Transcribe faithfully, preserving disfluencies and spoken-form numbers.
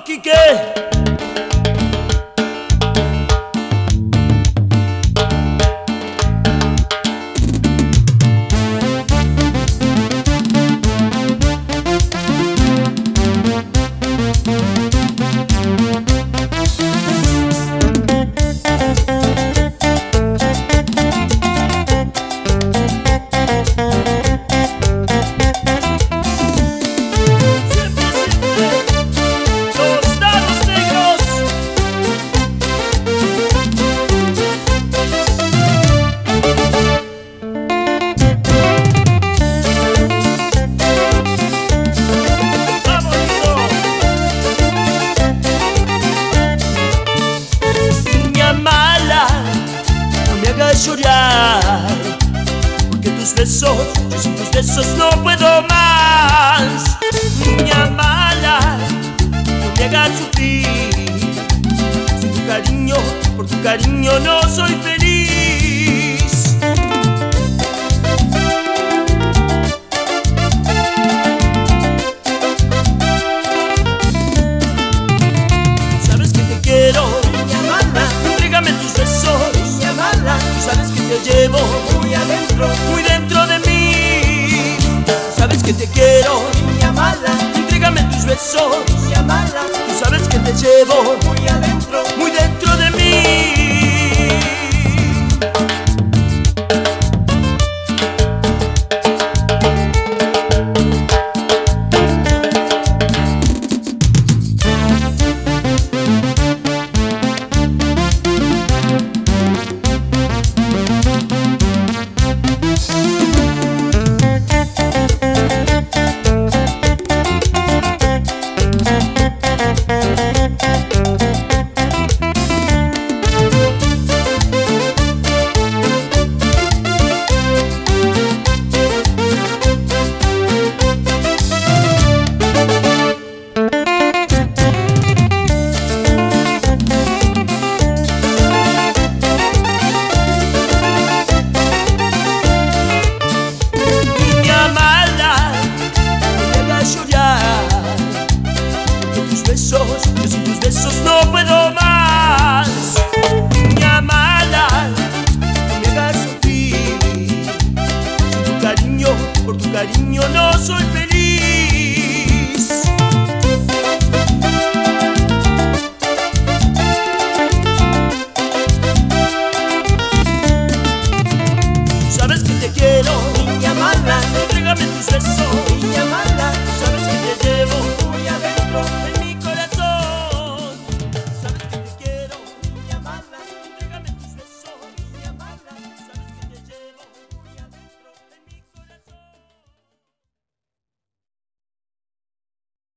Quique. Llorar, porque tus besos, yo sin tus besos no puedo más. Niña mala, no me hagas sufrir. Sin tu cariño, por tu cariño no soy feliz. Sabes que te quiero, niña mala, entrégame tus besos. Sabes que te llevo muy adentro, muy dentro de mí. Sabes que te quiero, niña mala, entrégame tus besos, niña mala. Tú sabes que te llevo muy adentro, muy dentro de mí. Yo sin tus besos no puedo más. Niña mala, no me hagas sufrir. Sin tu cariño, por tu cariño no soy feliz.